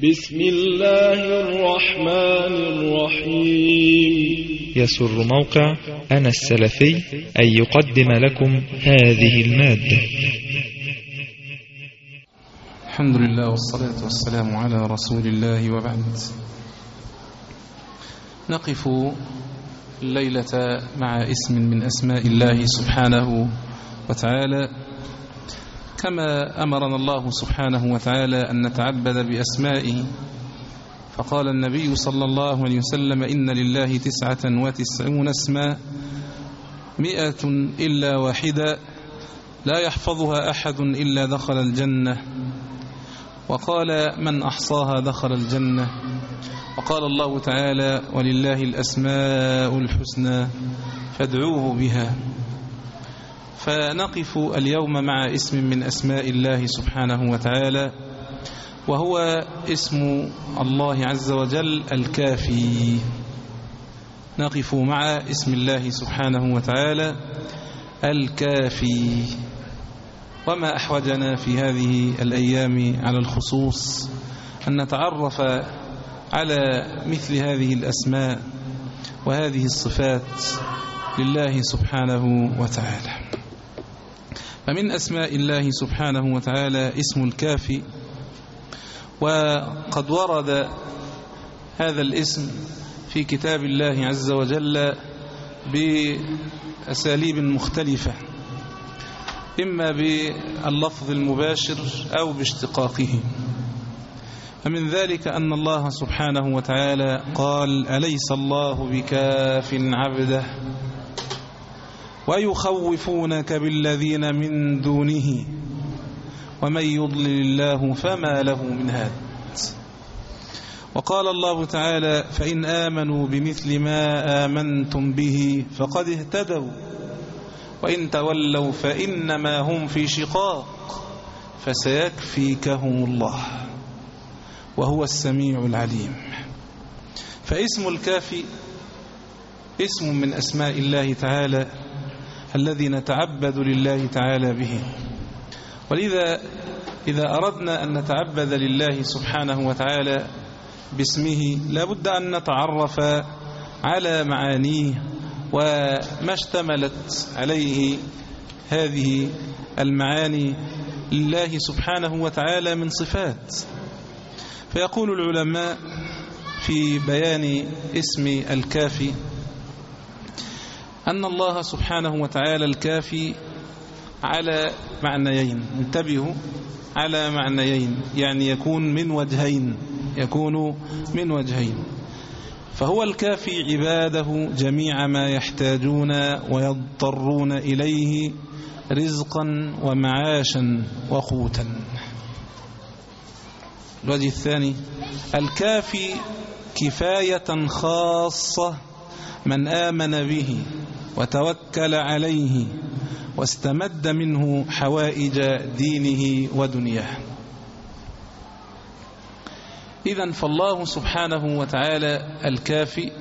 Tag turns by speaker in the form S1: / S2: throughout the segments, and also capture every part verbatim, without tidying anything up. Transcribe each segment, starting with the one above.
S1: بسم الله الرحمن الرحيم.
S2: يسر موقع أنا السلفي أن يقدم لكم هذه المادة.
S3: الحمد لله والصلاة والسلام على رسول الله، وبعد. نقف الليلة مع اسم من أسماء الله سبحانه وتعالى، كما أمرنا الله سبحانه وتعالى أن نتعبد بأسمائه. فقال النبي صلى الله عليه وسلم: إن لله تسعة وتسعون اسما مئة إلا واحدة لا يحفظها أحد إلا دخل الجنة. وقال: من أحصاها دخل الجنة. وقال الله تعالى: ولله الأسماء الحسنى فادعوه بها. فنقف اليوم مع اسم من أسماء الله سبحانه وتعالى، وهو اسم الله عز وجل الكافي. نقف مع اسم الله سبحانه وتعالى الكافي. وما أحوجنا في هذه الأيام على الخصوص أن نتعرف على مثل هذه الأسماء وهذه الصفات لله سبحانه وتعالى. فمن أسماء الله سبحانه وتعالى اسم الكافي، وقد ورد هذا الاسم في كتاب الله عز وجل بأساليب مختلفة، إما باللفظ المباشر أو باشتقاقه. فمن ذلك أن الله سبحانه وتعالى قال: أليس الله بكاف عبده ويخوفونك بالذين من دونه ومن يضلل الله فما له من هاد. وقال الله تعالى: فإن آمنوا بمثل ما آمنتم به فقد اهتدوا وإن تولوا فإنما هم في شقاق فسيكفيكهم الله وهو السميع العليم. فاسم الكافي اسم من أسماء الله تعالى الذي نتعبد لله تعالى به. ولذا إذا أردنا أن نتعبد لله سبحانه وتعالى باسمه لابد أن نتعرف على معانيه وما اشتملت عليه هذه المعاني لله سبحانه وتعالى من صفات. فيقول العلماء في بيان اسم الكافي أن الله سبحانه وتعالى الكافي على معنيين. انتبهوا، على معنيين، يعني يكون من وجهين، يكون من وجهين. فهو الكافي عباده جميع ما يحتاجون ويضطرون إليه رزقا ومعاشا وقوتا. الوجه الثاني: الكافي كفاية خاصة من آمن به وتوكل عليه واستمد منه حوائج دينه ودنياه. إذن فالله سبحانه وتعالى الكافي.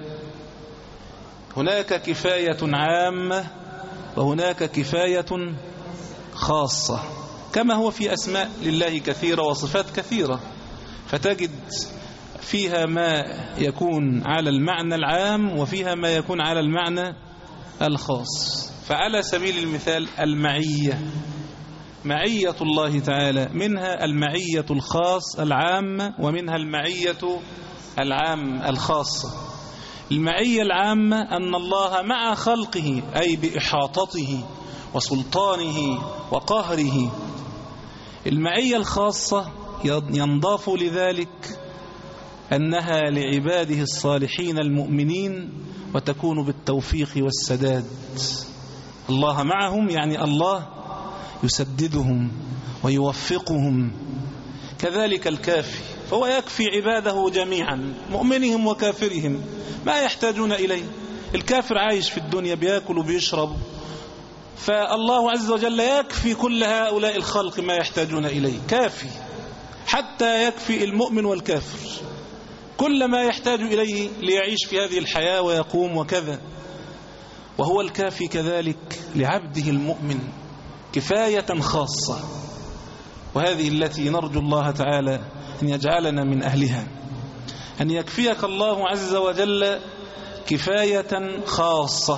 S3: هناك كفاية عامة وهناك كفاية خاصة، كما هو في أسماء لله كثيرة وصفات كثيرة، فتجد فيها ما يكون على المعنى العام وفيها ما يكون على المعنى الخاص. فعلى سبيل المثال المعية، معية الله تعالى منها المعية الخاص العامة ومنها المعية العام الخاصة. المعية العامة أن الله مع خلقه، أي بإحاطته وسلطانه وقهره. المعية الخاصة ينضاف لذلك أنها لعباده الصالحين المؤمنين وتكون بالتوفيق والسداد. الله معهم، يعني الله يسددهم ويوفقهم. كذلك الكافي، فهو يكفي عباده جميعا مؤمنهم وكافرهم ما يحتاجون إليه. الكافر عايش في الدنيا بيأكل وبيشرب، فالله عز وجل يكفي كل هؤلاء الخلق ما يحتاجون إليه، كافي حتى يكفي المؤمن والكافر كل ما يحتاج إليه ليعيش في هذه الحياة ويقوم وكذا. وهو الكافي كذلك لعبده المؤمن كفاية خاصة، وهذه التي نرجو الله تعالى أن يجعلنا من أهلها، أن يكفيك الله عز وجل كفاية خاصة،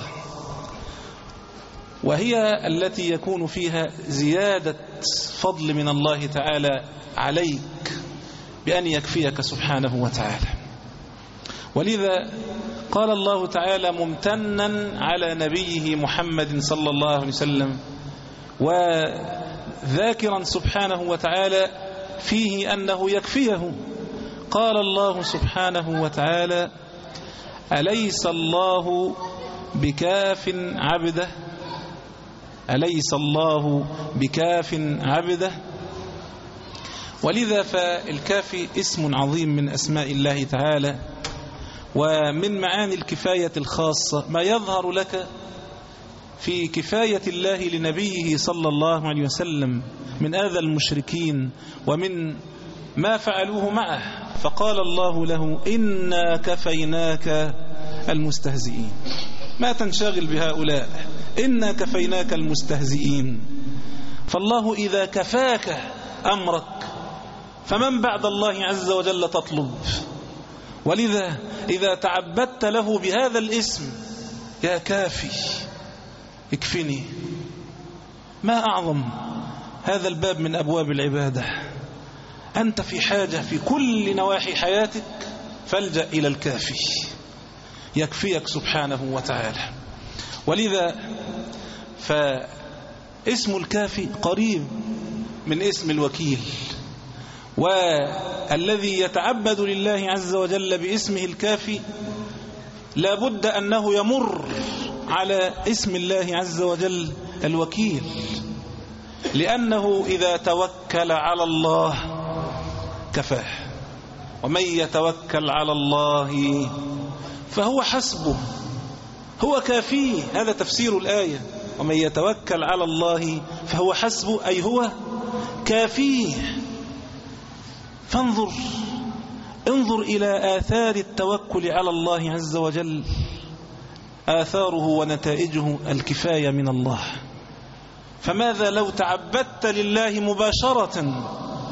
S3: وهي التي يكون فيها زيادة فضل من الله تعالى عليك بأن يكفيك سبحانه وتعالى. ولذا قال الله تعالى ممتنا على نبيه محمد صلى الله عليه وسلم، وذاكرا سبحانه وتعالى فيه أنه يكفيه. قال الله سبحانه وتعالى أليس الله بكاف عبده أليس الله بكاف عبده. ولذا فالكافي اسم عظيم من أسماء الله تعالى، ومن معاني الكفاية الخاصة ما يظهر لك في كفاية الله لنبيه صلى الله عليه وسلم من آذى المشركين ومن ما فعلوه معه. فقال الله له إنا كفيناك المستهزئين. ما تنشغل بهؤلاء، إنا كفيناك المستهزئين. فالله إذا كفاك أمرك فمن بعد الله عز وجل تطلب. ولذا إذا تعبدت له بهذا الاسم يا كافي اكفني، ما أعظم هذا الباب من أبواب العبادة. أنت في حاجة في كل نواحي حياتك فالجأ إلى الكافي يكفيك سبحانه وتعالى. ولذا فاسم الكافي قريب من اسم الوكيل، والذي يتعبد لله عز وجل باسمه الكافي لا بد أنه يمر على اسم الله عز وجل الوكيل، لأنه إذا توكل على الله كفاه، ومن يتوكل على الله فهو حسبه، هو كافيه. هذا تفسير الآية، ومن يتوكل على الله فهو حسبه، أي هو كافيه. فانظر انظر إلى آثار التوكل على الله عز وجل، آثاره ونتائجه الكفاية من الله. فماذا لو تعبدت لله مباشرة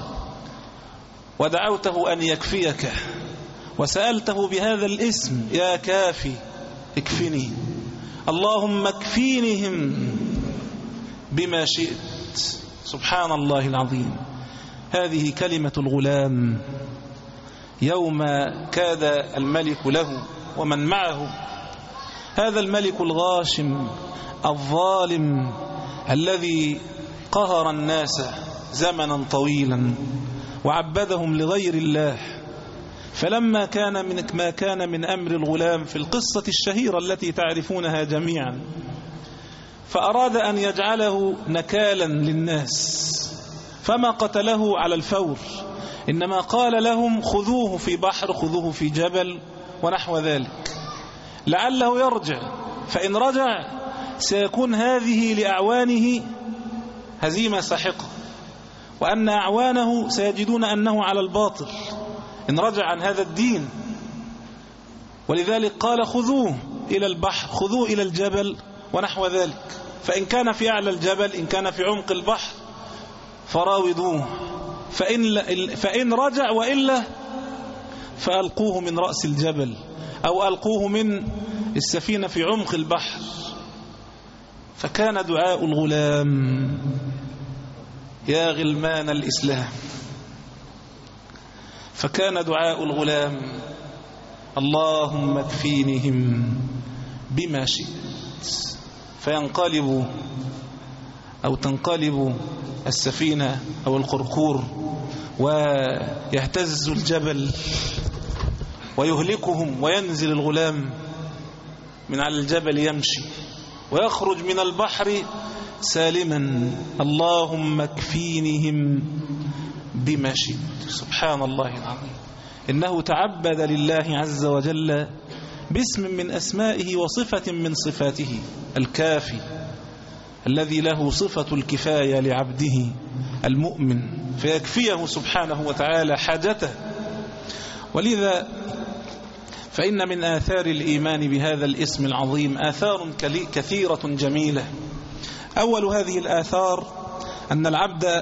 S3: ودعوته أن يكفيك وسألته بهذا الاسم يا كافي اكفني، اللهم اكفينهم بما شئت. سبحان الله العظيم. هذه كلمة الغلام يوم كاد الملك له ومن معه، هذا الملك الغاشم الظالم الذي قهر الناس زمنا طويلا وعبدهم لغير الله. فلما كان من ما كان من أمر الغلام في القصة الشهيرة التي تعرفونها جميعا، فأراد أن يجعله نكالا للناس، فما قتله على الفور، إنما قال لهم خذوه في بحر، خذوه في جبل ونحو ذلك، لعله يرجع. فإن رجع سيكون هذه لأعوانه هزيمة ساحقة، وأن أعوانه سيجدون أنه على الباطل إن رجع عن هذا الدين. ولذلك قال خذوه إلى البحر، خذوه إلى الجبل ونحو ذلك، فإن كان في أعلى الجبل إن كان في عمق البحر فراودوه، فإن, فإن رجع، وإلا فألقوه من رأس الجبل أو ألقوه من السفينة في عمق البحر. فكان دعاء الغلام يا غلمان الإسلام، فكان دعاء الغلام اللهم اكفينهم بما شئت. فينقلب أو تنقلب السفينة أو القرقور ويهتز الجبل ويهلكهم، وينزل الغلام من على الجبل يمشي ويخرج من البحر سالما. اللهم اكفينهم بما شئت. سبحان الله العظيم. إنه تعبد لله عز وجل باسم من أسمائه وصفة من صفاته، الكافي الذي له صفة الكفاية لعبده المؤمن، فيكفيه سبحانه وتعالى حاجته. ولذا فإن من آثار الإيمان بهذا الاسم العظيم آثار كثيرة جميلة. أول هذه الآثار أن العبد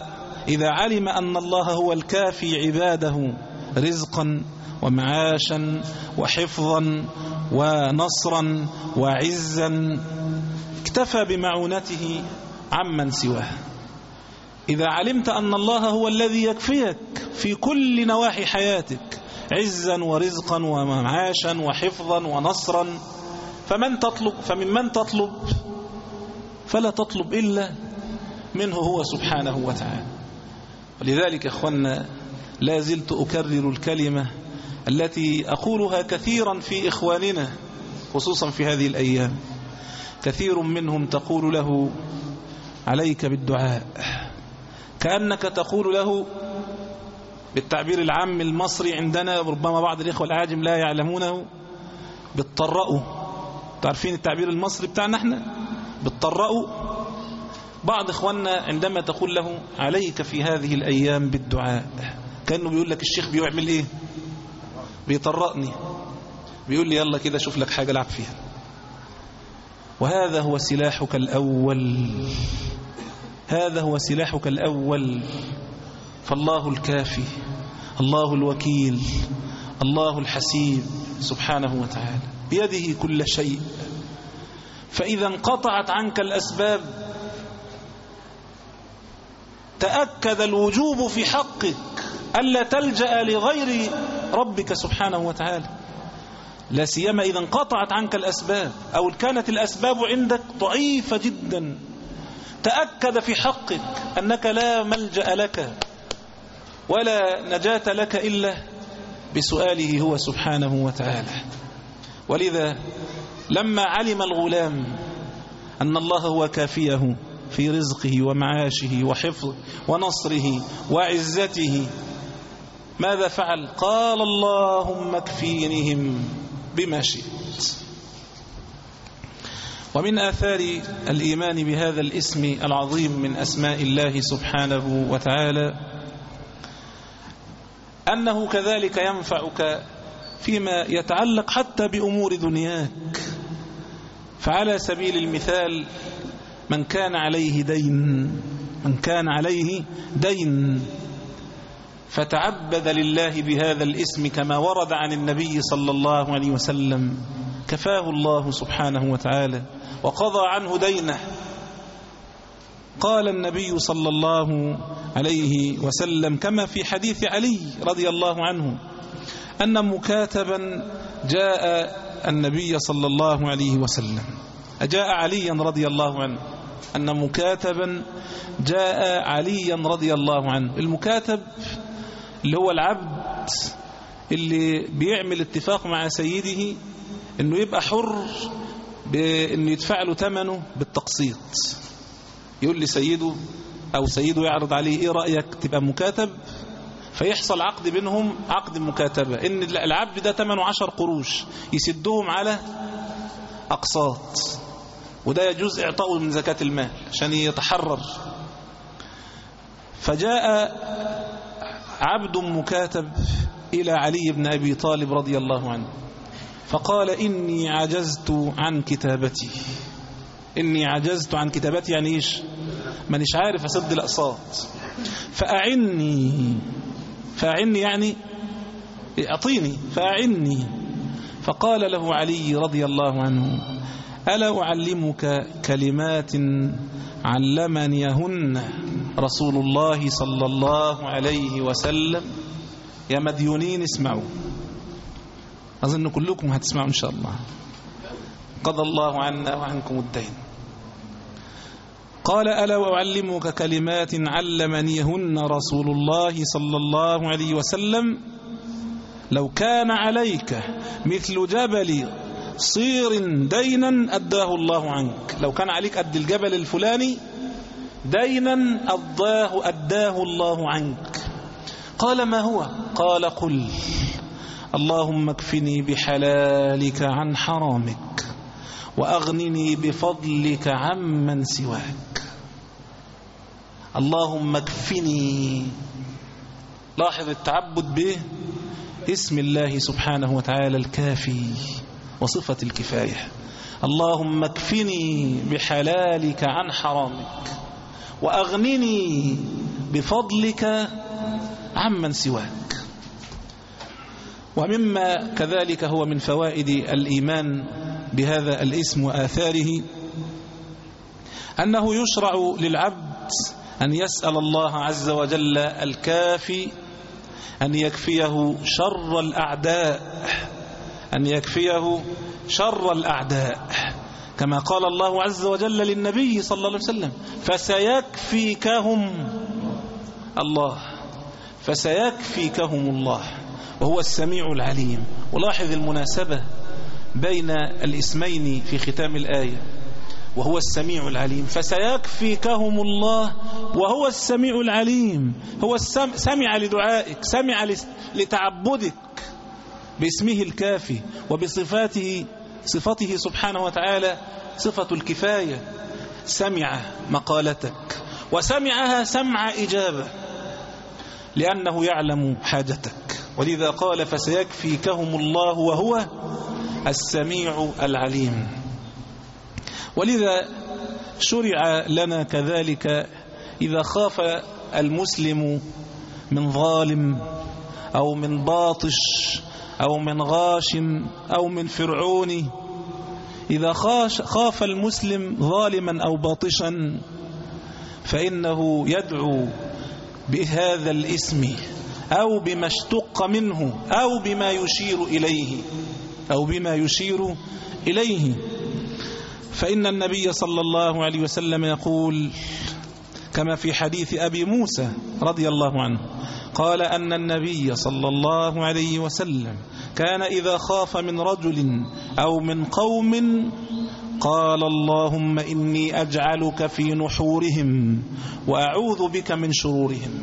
S3: إذا علم أن الله هو الكافي عباده رزقا ومعاشا وحفظا ونصرا وعزا اكتفى بمعونته عمن سواه. إذا علمت أن الله هو الذي يكفيك في كل نواحي حياتك عزا ورزقا ومعاشا وحفظا ونصرا، فمن تطلب فممن تطلب؟ فلا تطلب إلا منه هو سبحانه وتعالى. ولذلك أخوانا لا زلت أكرر الكلمة التي أقولها كثيرا في إخواننا خصوصا في هذه الأيام. كثير منهم تقول له عليك بالدعاء، كأنك تقول له بالتعبير العام المصري عندنا، ربما بعض الإخوة العاجم لا يعلمونه، بالطرقوا. تعرفين التعبير المصري بتاعنا احنا بالطرقوا؟ بعض إخواننا عندما تقول له عليك في هذه الأيام بالدعاء، كأنه بيقول لك الشيخ بيعمل إيه؟ بيطرقني، بيقول لي يلا كده شوف لك حاجة لعب فيها. وهذا هو سلاحك الأول، هذا هو سلاحك الأول. فالله الكافي، الله الوكيل، الله الحسيب سبحانه وتعالى بيده كل شيء. فإذا انقطعت عنك الأسباب تأكد الوجوب في حقك ألا تلجأ لغير ربك سبحانه وتعالى، لا سيما إذا انقطعت عنك الأسباب أو كانت الأسباب عندك ضعيفة جدا. تأكد في حقك أنك لا ملجأ لك ولا نجاة لك إلا بسؤاله هو سبحانه وتعالى. ولذا لما علم الغلام أن الله هو كافيه في رزقه ومعاشه وحفظه ونصره وعزته، ماذا فعل؟ قال اللهم اكفينهم بما شئت. ومن آثار الإيمان بهذا الاسم العظيم من أسماء الله سبحانه وتعالى أنه كذلك ينفعك فيما يتعلق حتى بأمور دنياك. فعلى سبيل المثال من كان عليه دين من كان عليه دين فتعبد لله بهذا الاسم كما ورد عن النبي صلى الله عليه وسلم، كفاه الله سبحانه وتعالى وقضى عنه دينه. قال النبي صلى الله عليه وسلم كما في حديث علي رضي الله عنه أن مكاتبا جاء النبي صلى الله عليه وسلم، جاء عليا رضي الله عنه أن مكاتبا جاء عليا رضي الله عنه. المكاتب اللي هو العبد اللي بيعمل اتفاق مع سيده انه يبقى حر بانه يدفع له ثمنه بالتقسيط. يقول لي سيده او سيده يعرض عليه ايه رأيك تبقى مكاتب، فيحصل عقد بينهم، عقد مكاتبة ان العبد ده ثمنه عشر قروش يسدهم على اقساط، وده يجوز اعطائه من زكاة المال عشان يتحرر. فجاء عبد مكاتب إلى علي بن أبي طالب رضي الله عنه فقال إني عجزت عن كتابتي. إني عجزت عن كتابتي يعني إيش؟ مانيش عارف أسد الأقساط، فأعني فأعني يعني أعطيني، فأعني. فقال له علي رضي الله عنه ألا أعلمك كلمات علمنيهن رسول الله صلى الله عليه وسلم؟ يا مديونين اسمعوا، أظن كلكم هتسمعوا إن شاء الله. قضى الله عنا وعنكم الدين. قال ألا أعلمك كلمات علمنيهن رسول الله صلى الله عليه وسلم؟ لو كان عليك مثل جبل صير دينا أداه الله عنك. لو كان عليك قد الجبل الفلاني دينا أداه, أداه الله عنك. قال ما هو؟ قال قل اللهم اكفني بحلالك عن حرامك وأغنني بفضلك عمن سواك. اللهم اكفني. لاحظ التعبد به اسم الله سبحانه وتعالى الكافي وصفة الكفاية. اللهم اكفني بحلالك عن حرامك وأغنني بفضلك عمن سواك. ومما كذلك هو من فوائد الإيمان بهذا الاسم وآثاره أنه يشرع للعبد أن يسأل الله عز وجل الكافي أن يكفيه شر الأعداء أن يكفيه شر الأعداء كما قال الله عز وجل للنبي صلى الله عليه وسلم فسيكفيكهم الله فسيكفيكهم الله وهو السميع العليم. ولاحظ المناسبة بين الاسمين في ختام الآية وهو السميع العليم. فسيكفيكهم الله وهو السميع العليم. هو سمع لدعائك، سمع لتعبدك باسمه الكافي وبصفاته صفته سبحانه وتعالى صفة الكفاية. سمع مقالتك وسمعها سمع إجابة لأنه يعلم حاجتك. ولذا قال فسيكفيكهم الله وهو السميع العليم. ولذا شرع لنا كذلك إذا خاف المسلم من ظالم أو من باطش أو من غاش أو من فرعون، إذا خاف المسلم ظالما أو باطشا فإنه يدعو بهذا الاسم أو بما اشتق منه أو بما يشير إليه أو بما يشير إليه. فإن النبي صلى الله عليه وسلم يقول كما في حديث أبي موسى رضي الله عنه قال أن النبي صلى الله عليه وسلم كان إذا خاف من رجل أو من قوم قال اللهم إني أجعلك في نحورهم وأعوذ بك من شرورهم.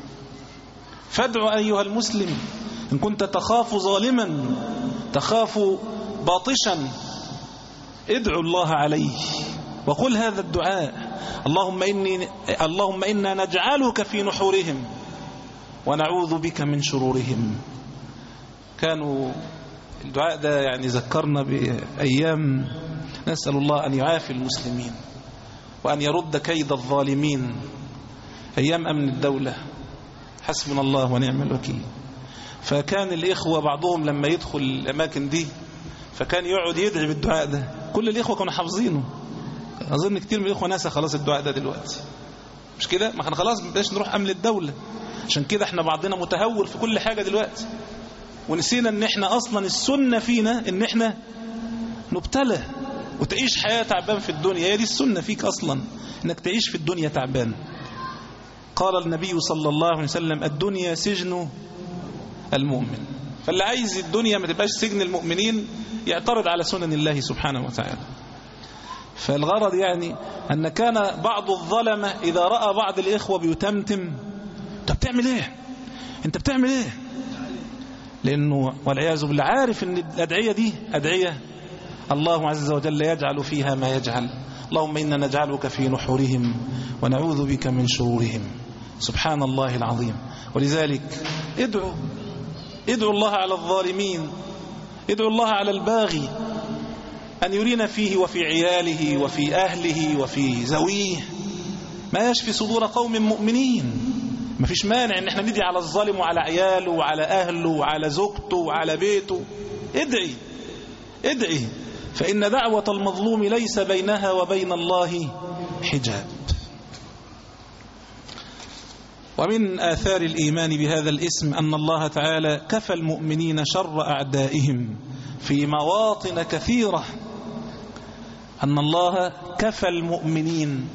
S3: فادع أيها المسلم إن كنت تخاف ظالما تخاف باطشا ادعو الله عليه وقل هذا الدعاء اللهم إني اللهم إنا نجعلك في نحورهم ونعوذ بك من شرورهم. كانوا الدعاء ده يعني ذكرنا بأيام نسأل الله أن يعافي المسلمين وأن يرد كيد الظالمين، أيام أمن الدولة حسبنا الله ونعم الوكيل. فكان الإخوة بعضهم لما يدخل الأماكن دي فكان يقعد يدعي بالدعاء ده. كل الإخوة كانوا حافظينه. أظن كتير من الإخوة ناسا خلاص الدعاء ده دلوقتي، مش كده؟ ما احنا خلاص مبقاش نروح أمن الدولة، عشان كده احنا بعضنا متهور في كل حاجة دلوقتي، ونسينا ان احنا اصلا السنة فينا ان احنا نبتلى وتعيش حياة تعبان في الدنيا. هي دي السنة فيك اصلا، انك تعيش في الدنيا تعبان. قال النبي صلى الله عليه وسلم الدنيا سجن المؤمن. فاللي عايز الدنيا ما تبقاش سجن المؤمنين يعترض على سنن الله سبحانه وتعالى. فالغرض يعني أن كان بعض الظلمة إذا رأى بعض الإخوة بيتمتم أنت بتعمل إيه؟ أنت بتعمل إيه؟ لأنه والعياذ بالله عارف أن الأدعية دي أدعية الله عز وجل يجعل فيها ما يجعل. اللهم إنا نجعلك في نحورهم ونعوذ بك من شرورهم. سبحان الله العظيم. ولذلك ادعوا ادعوا الله على الظالمين، ادعوا الله على الباغي أن يرينا فيه وفي عياله وفي أهله وفي زويه ما يشفي صدور قوم مؤمنين. ما فيش مانع ان احنا ندعي على الظالم وعلى عياله وعلى أهله وعلى زوجته وعلى بيته. ادعي ادعي فإن دعوة المظلوم ليس بينها وبين الله حجاب. ومن آثار الإيمان بهذا الاسم أن الله تعالى كفى المؤمنين شر أعدائهم في مواطن كثيرة. أن الله كفى المؤمنين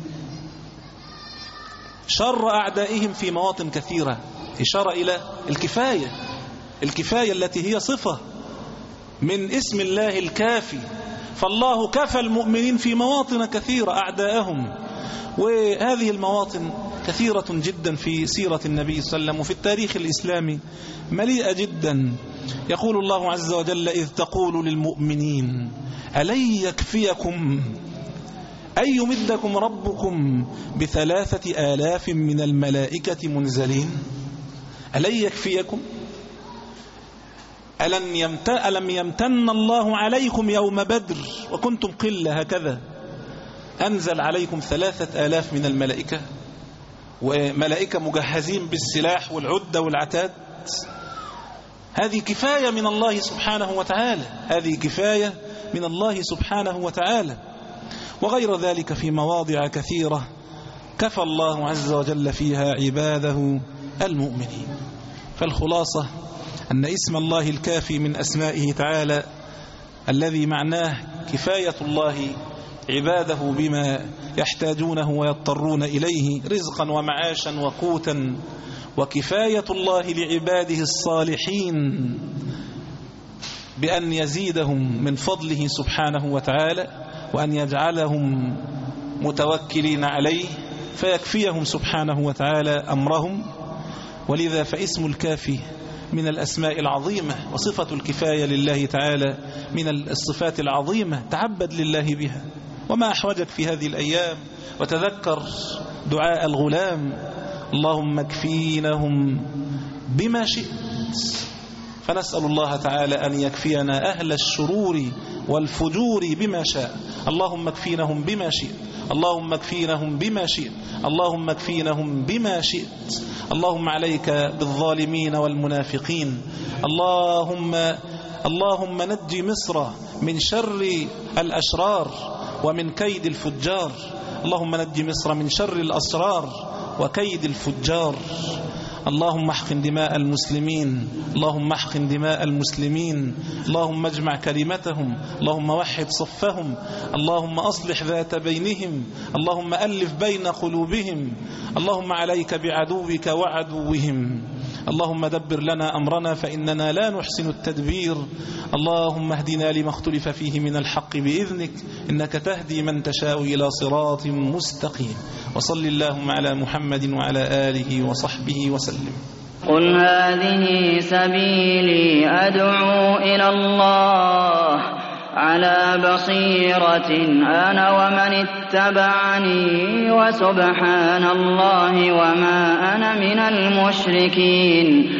S3: شر أعدائهم في مواطن كثيرة، إشارة إلى الكفاية، الكفاية التي هي صفة من اسم الله الكافي. فالله كفى المؤمنين في مواطن كثيرة أعداءهم. وهذه المواطن كثيرة جدا في سيرة النبي صلى الله عليه وسلم وفي التاريخ الإسلامي مليئة جدا. يقول الله عز وجل إذ تقول للمؤمنين ألن يكفيكم أن يمدكم ربكم بثلاثة آلاف من الملائكة منزلين. ألن يكفيكم ألم يمتن, ألم يمتن الله عليكم يوم بدر وكنتم قلة هكذا أنزل عليكم ثلاثة آلاف من الملائكة. وملائكة مجهزين بالسلاح والعدة والعتاد. هذه كفاية من الله سبحانه وتعالى، هذه كفاية من الله سبحانه وتعالى. وغير ذلك في مواضع كثيرة كفى الله عز وجل فيها عباده المؤمنين. فالخلاصة أن اسم الله الكافي من أسمائه تعالى الذي معناه كفاية الله عباده بما يحتاجونه ويضطرون إليه رزقا ومعاشا وقوتا، وكفاية الله لعباده الصالحين بأن يزيدهم من فضله سبحانه وتعالى، وأن يجعلهم متوكلين عليه فيكفيهم سبحانه وتعالى أمرهم. ولذا فاسم الكافي من الأسماء العظيمة، وصفة الكفاية لله تعالى من الصفات العظيمة، تعبد لله بها. وما أحوجك في هذه الأيام وتذكر دعاء الغلام: اللهم اكفينهم بما شئت. فنسأل الله تعالى أن يكفينا أهل الشرور والفجور بما شاء. اللهم اكفينهم بما شئت، اللهم اكفينهم بما شئت، اللهم اكفينهم بما شئت. اللهم عليك بالظالمين والمنافقين. اللهم اللهم نجي مصر من شر الأشرار ومن كيد الفجار. اللهم نجي مصر من شر الأسرار وكيد الفجار. اللهم احقن دماء المسلمين، اللهم احقن دماء المسلمين، اللهم اجمع كلمتهم، اللهم وحد صفهم، اللهم أصلح ذات بينهم، اللهم ألف بين قلوبهم. اللهم عليك بعدوك وعدوهم. اللهم دبر لنا أمرنا فإننا لا نحسن التدبير. اللهم اهدنا لما اختلف فيه من الحق بإذنك، إنك تهدي من تشاء إلى صراط مستقيم. وصل اللهم على محمد وعلى آله وصحبه وسلم.
S4: قل هذه سبيلي أدعو إلى الله على بصيرة أنا ومن اتبعني، وسبحان الله وما أنا من المشركين.